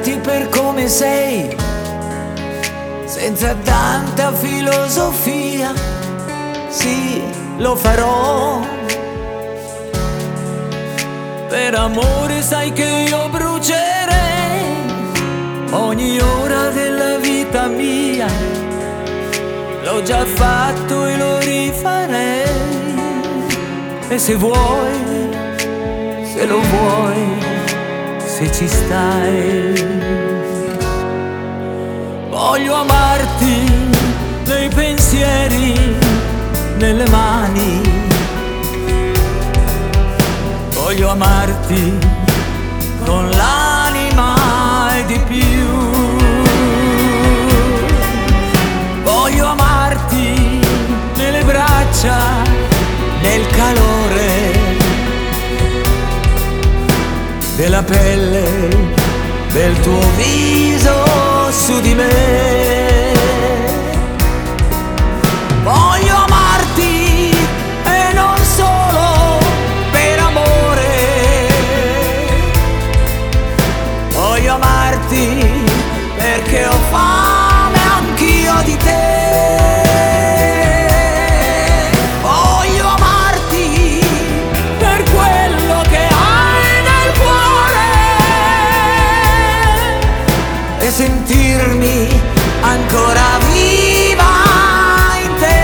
amarti per come sei, senza tanta filosofia. Sì, lo farò. Per amore sai che io brucerei ogni ora della vita mia. L'ho già fatto e lo rifarei. E se vuoi, se lo vuoi, se ci stai, voglio amarti nei pensieri, nelle mani. Voglio amarti con l'anima e di più. Voglio amarti nelle braccia, nel calore della pelle, del tuo viso su di me. Voglio amarti e non solo per amore. Voglio amarti perché ho fame anch'io di te. Voglio amarti per quello che hai nel cuore e sentirmi ancora viva in te.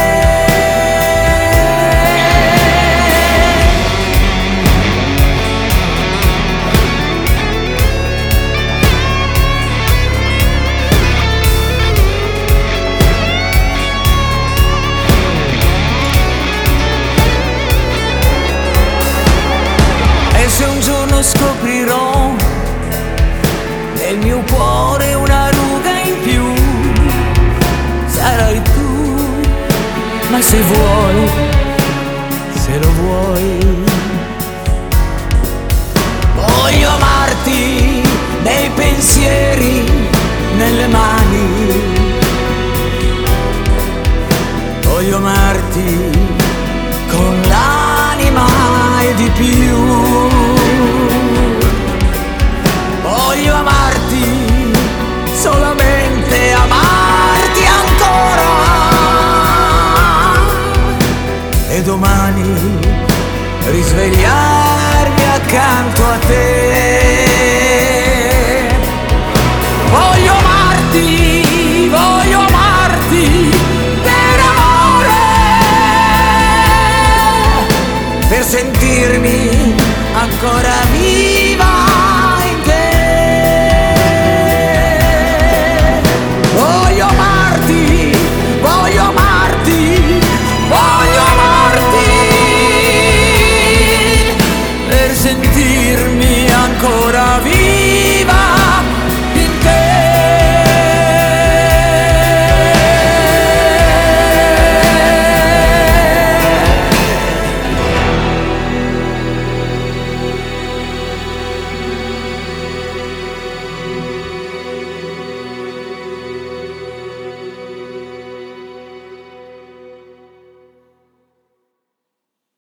E se un giorno scoprirò nel mio cuore una ruga in più, sarai tu. Ma se vuoi, se lo vuoi, voglio amarti nei pensieri, nelle mani. Voglio amarti con l'anima e di più. Voglio amarti, solamente amarti ancora. E domani risvegliarmi accanto a te. Voglio amarti per amore, per sentirmi ancora vivo